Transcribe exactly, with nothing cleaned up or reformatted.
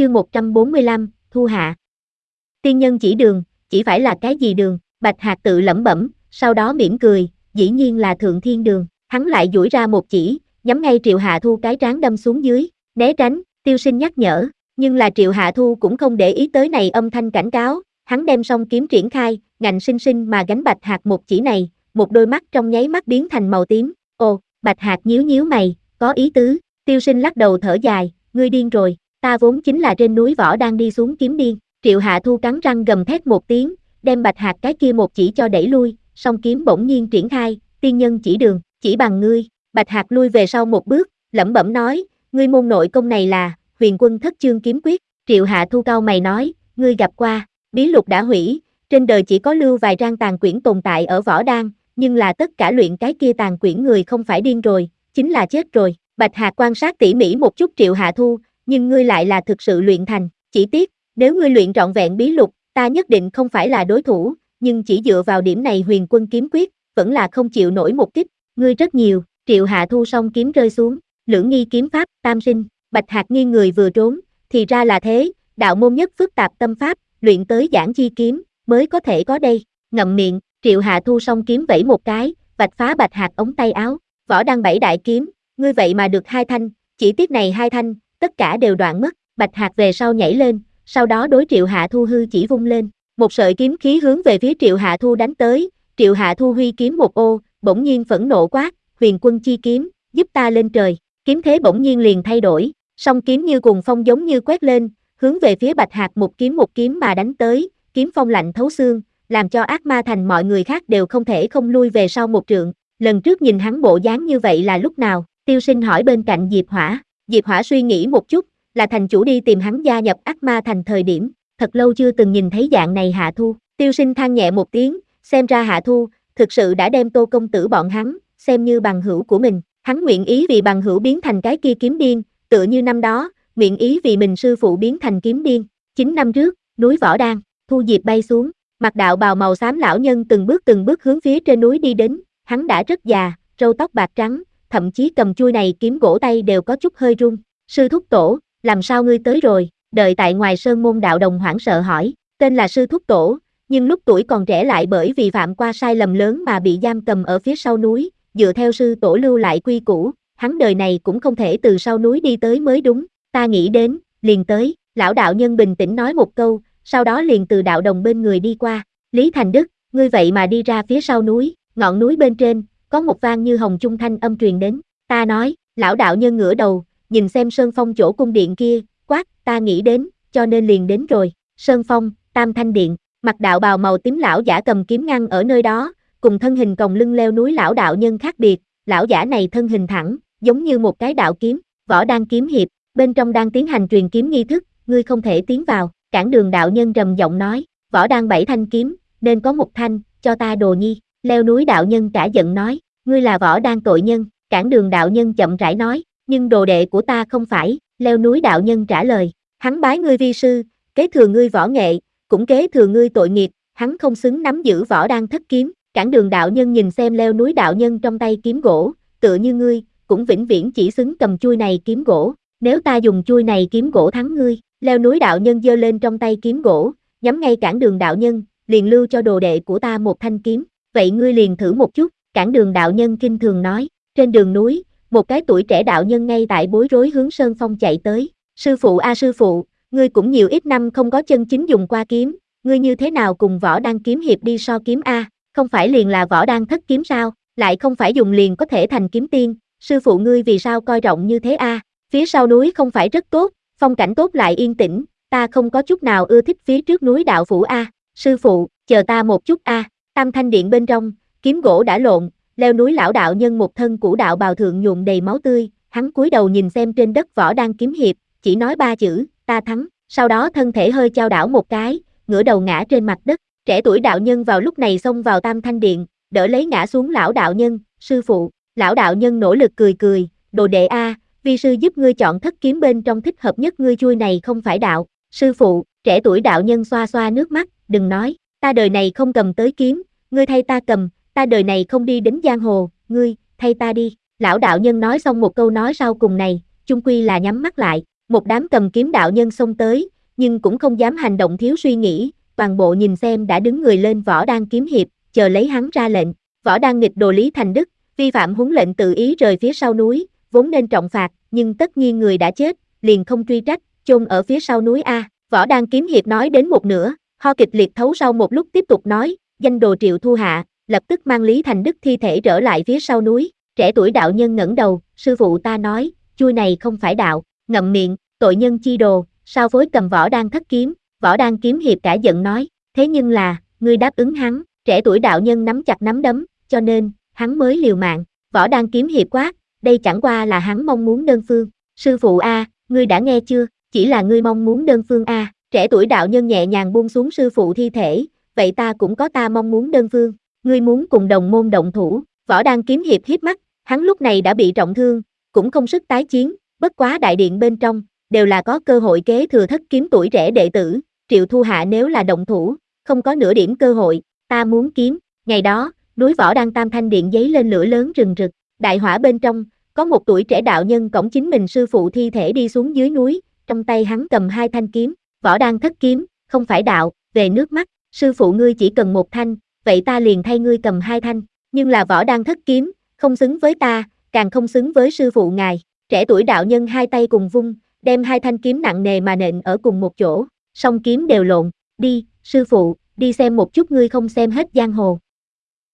Chương một trăm bốn mươi lăm, thu hạ. Tiên nhân chỉ đường, chỉ phải là cái gì đường? Bạch Hạc tự lẩm bẩm, sau đó mỉm cười, dĩ nhiên là thượng thiên đường. Hắn lại duỗi ra một chỉ, nhắm ngay Triệu Hạ Thu cái trán đâm xuống dưới, né tránh, Tiêu Sinh nhắc nhở, nhưng là Triệu Hạ Thu cũng không để ý tới này âm thanh cảnh cáo, hắn đem song kiếm triển khai, ngạnh sinh sinh mà gánh Bạch Hạc một chỉ này, một đôi mắt trong nháy mắt biến thành màu tím. Ồ, Bạch Hạc nhíu nhíu mày, có ý tứ. Tiêu Sinh lắc đầu thở dài, ngươi điên rồi, ta vốn chính là trên núi võ đang đi xuống kiếm điên. Triệu Hạ Thu cắn răng gầm thét một tiếng, đem Bạch Hạc cái kia một chỉ cho đẩy lui, song kiếm bỗng nhiên triển khai, tiên nhân chỉ đường, chỉ bằng ngươi. Bạch Hạc lui về sau một bước, lẩm bẩm nói, ngươi môn nội công này là Huyền Quân Thất Chương Kiếm Quyết. Triệu Hạ Thu cau mày nói, ngươi gặp qua, bí lục đã hủy, trên đời chỉ có lưu vài trang tàn quyển tồn tại ở võ đan, nhưng là tất cả luyện cái kia tàn quyển người không phải điên rồi, chính là chết rồi. Bạch Hạc quan sát tỉ mỉ một chút Triệu Hạ Thu, nhưng ngươi lại là thực sự luyện thành, chỉ tiếc, nếu ngươi luyện trọn vẹn bí lục, ta nhất định không phải là đối thủ, nhưng chỉ dựa vào điểm này Huyền Quân Kiếm Quyết, vẫn là không chịu nổi một kích, ngươi rất nhiều. Triệu Hạ Thu song kiếm rơi xuống, lưỡng nghi kiếm pháp, tam sinh. Bạch Hạc nghiêng người vừa trốn, thì ra là thế, đạo môn nhất phức tạp tâm pháp, luyện tới giảng chi kiếm, mới có thể có đây. Ngậm miệng, Triệu Hạ Thu song kiếm vẫy một cái, vạch phá Bạch Hạc ống tay áo, võ đăng bảy đại kiếm, ngươi vậy mà được hai thanh, chỉ tiếc này hai thanh, tất cả đều đoạn mất. Bạch Hạc về sau nhảy lên, sau đó đối Triệu Hạ Thu hư chỉ vung lên, một sợi kiếm khí hướng về phía Triệu Hạ Thu đánh tới. Triệu Hạ Thu huy kiếm một ô, bỗng nhiên phẫn nộ quát, Huyền Quân chi kiếm, giúp ta lên trời. Kiếm thế bỗng nhiên liền thay đổi, song kiếm như cuồng phong giống như quét lên, hướng về phía Bạch Hạc một kiếm một kiếm mà đánh tới, kiếm phong lạnh thấu xương, làm cho Ác Ma Thành mọi người khác đều không thể không lui về sau một trượng. Lần trước nhìn hắn bộ dáng như vậy là lúc nào? Tiêu Sinh hỏi bên cạnh Diệp Hỏa. Diệp Hỏa suy nghĩ một chút, là thành chủ đi tìm hắn gia nhập Ác Ma Thành thời điểm, thật lâu chưa từng nhìn thấy dạng này Hạ Thu. Tiêu Sinh than nhẹ một tiếng, xem ra Hạ Thu thực sự đã đem Tô công tử bọn hắn xem như bằng hữu của mình, hắn nguyện ý vì bằng hữu biến thành cái kia kiếm điên, tựa như năm đó, nguyện ý vì mình sư phụ biến thành kiếm điên. Chín năm trước, núi Võ Đan, Thu Diệp bay xuống, mặc đạo bào màu xám lão nhân từng bước từng bước hướng phía trên núi đi đến, hắn đã rất già, râu tóc bạc trắng, thậm chí cầm chuôi này kiếm gỗ tay đều có chút hơi run. Sư thúc tổ, làm sao ngươi tới rồi? Đợi tại ngoài sơn môn đạo đồng hoảng sợ hỏi, tên là sư thúc tổ, nhưng lúc tuổi còn trẻ lại bởi vì phạm qua sai lầm lớn mà bị giam cầm ở phía sau núi, dựa theo sư tổ lưu lại quy củ, hắn đời này cũng không thể từ sau núi đi tới mới đúng. Ta nghĩ đến, liền tới, lão đạo nhân bình tĩnh nói một câu, sau đó liền từ đạo đồng bên người đi qua. Lý Thành Đức, ngươi vậy mà đi ra phía sau núi, ngọn núi bên trên, có một vang như hồng trung thanh âm truyền đến. Ta nói, lão đạo nhân ngửa đầu, nhìn xem Sơn Phong chỗ cung điện kia, quát, ta nghĩ đến, cho nên liền đến rồi. Sơn Phong, Tam Thanh Điện, mặc đạo bào màu tím lão giả cầm kiếm ngăn ở nơi đó, cùng thân hình còng lưng leo núi lão đạo nhân khác biệt, lão giả này thân hình thẳng, giống như một cái đạo kiếm, võ đan kiếm hiệp, bên trong đang tiến hành truyền kiếm nghi thức, ngươi không thể tiến vào. Cản đường đạo nhân trầm giọng nói, võ đan bảy thanh kiếm, nên có một thanh, cho ta đồ nhi. Leo núi đạo nhân cả giận nói, ngươi là võ đan tội nhân. Cản đường đạo nhân chậm rãi nói, nhưng đồ đệ của ta không phải. Leo núi đạo nhân trả lời, hắn bái ngươi vi sư, kế thừa ngươi võ nghệ, cũng kế thừa ngươi tội nghiệp, hắn không xứng nắm giữ võ đan thất kiếm. Cản đường đạo nhân nhìn xem leo núi đạo nhân trong tay kiếm gỗ, tựa như ngươi, cũng vĩnh viễn chỉ xứng cầm chuôi này kiếm gỗ, nếu ta dùng chuôi này kiếm gỗ thắng ngươi. Leo núi đạo nhân giơ lên trong tay kiếm gỗ, nhắm ngay cản đường đạo nhân, liền lưu cho đồ đệ của ta một thanh kiếm, vậy ngươi liền thử một chút. Cản đường đạo nhân kinh thường nói. Trên đường núi, một cái tuổi trẻ đạo nhân ngay tại bối rối hướng Sơn Phong chạy tới. Sư phụ a sư phụ, ngươi cũng nhiều ít năm không có chân chính dùng qua kiếm, ngươi như thế nào cùng võ đan kiếm hiệp đi so kiếm a? Không phải liền là võ đan thất kiếm sao, lại không phải dùng liền có thể thành kiếm tiên, sư phụ ngươi vì sao coi trọng như thế a? Phía sau núi không phải rất tốt, phong cảnh tốt lại yên tĩnh, ta không có chút nào ưa thích phía trước núi đạo phủ a. Sư phụ, chờ ta một chút a. Tam Thanh Điện bên trong, kiếm gỗ đã lộn, leo núi lão đạo nhân một thân cũ đạo bào thượng nhuộm đầy máu tươi, hắn cúi đầu nhìn xem trên đất võ đan kiếm hiệp, chỉ nói ba chữ, ta thắng, sau đó thân thể hơi chao đảo một cái, ngửa đầu ngã trên mặt đất. Trẻ tuổi đạo nhân vào lúc này xông vào Tam Thanh Điện, đỡ lấy ngã xuống lão đạo nhân, sư phụ. Lão đạo nhân nỗ lực cười cười, đồ đệ a, vi sư giúp ngươi chọn thất kiếm bên trong thích hợp nhất ngươi chuôi này không phải đạo. Sư phụ, trẻ tuổi đạo nhân xoa xoa nước mắt, đừng nói, ta đời này không cầm tới kiếm, ngươi thay ta cầm, ta đời này không đi đến giang hồ, ngươi, thay ta đi. Lão đạo nhân nói xong một câu nói sau cùng này, chung quy là nhắm mắt lại, một đám cầm kiếm đạo nhân xông tới, nhưng cũng không dám hành động thiếu suy nghĩ, toàn bộ nhìn xem đã đứng người lên Võ Đan kiếm hiệp, chờ lấy hắn ra lệnh. Võ Đan nghịch đồ Lý Thành Đức, vi phạm huấn lệnh tự ý rời phía sau núi, vốn nên trọng phạt, nhưng tất nhiên người đã chết, liền không truy trách, chôn ở phía sau núi a. Võ Đan kiếm hiệp nói đến một nửa, ho kịch liệt thấu sau một lúc tiếp tục nói, danh đồ Triệu Thu Hạ, lập tức mang Lý Thành Đức thi thể trở lại phía sau núi. Trẻ tuổi đạo nhân ngẩng đầu, sư phụ ta nói, chui này không phải đạo, ngậm miệng, tội nhân chi đồ, sao phối cầm Võ Đan thất kiếm. Võ Đan kiếm hiệp cả giận nói, thế nhưng là, ngươi đáp ứng hắn. Trẻ tuổi đạo nhân nắm chặt nắm đấm, cho nên, hắn mới liều mạng. Võ Đan kiếm hiệp quát, đây chẳng qua là hắn mong muốn đơn phương. Sư phụ a, ngươi đã nghe chưa, chỉ là ngươi mong muốn đơn phương a. Trẻ tuổi đạo nhân nhẹ nhàng buông xuống sư phụ thi thể, vậy ta cũng có ta mong muốn đơn phương. Ngươi muốn cùng đồng môn động thủ. Võ Đan kiếm hiệp híp mắt, hắn lúc này đã bị trọng thương, cũng không sức tái chiến, bất quá đại điện bên trong, đều là có cơ hội kế thừa thất kiếm tuổi trẻ đệ tử, Triệu Thu Hạ nếu là động thủ, không có nửa điểm cơ hội, ta muốn kiếm. Ngày đó, núi Võ Đan Tam Thanh Điện giấy lên lửa lớn rừng rực, đại hỏa bên trong, có một tuổi trẻ đạo nhân cõng chính mình sư phụ thi thể đi xuống dưới núi, trong tay hắn cầm hai thanh kiếm, Võ Đan thất kiếm, không phải đạo, về nước mắt, sư phụ ngươi chỉ cần một thanh, vậy ta liền thay ngươi cầm hai thanh, nhưng là Võ Đan thất kiếm, không xứng với ta, càng không xứng với sư phụ ngài. Trẻ tuổi đạo nhân hai tay cùng vung, đem hai thanh kiếm nặng nề mà nện ở cùng một chỗ, song kiếm đều lộn, đi, sư phụ, đi xem một chút ngươi không xem hết giang hồ.